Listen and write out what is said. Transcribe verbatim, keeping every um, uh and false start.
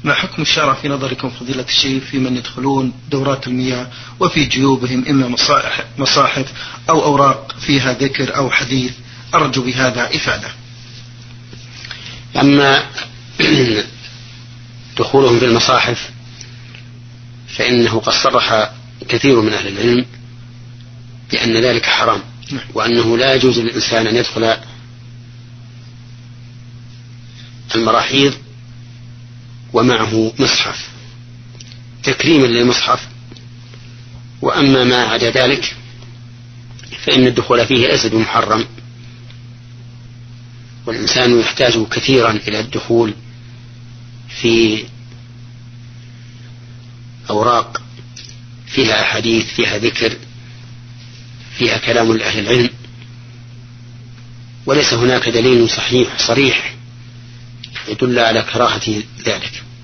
ما حكم الشرع في نظركم فضيلة الشيخ في من يدخلون دورات المياه وفي جيوبهم إما مصاحف أو أوراق فيها ذكر أو حديث؟ أرجو بهذا إفادة. أما دخولهم في المصاحف فإنه قد صرح كثير من أهل العلم بأن ذلك حرام، وأنه لا يجوز للإنسان أن يدخل المراحيض ومعه مصحف تكريما للمصحف. وأما ما عدا ذلك فإن الدخول فيه ليس بمحرم، والإنسان يحتاج كثيرا إلى الدخول في أوراق فيها أحاديث فيها ذكر فيها كلام لأهل العلم، وليس هناك دليل صحيح صريح يدل على كراهة ذلك.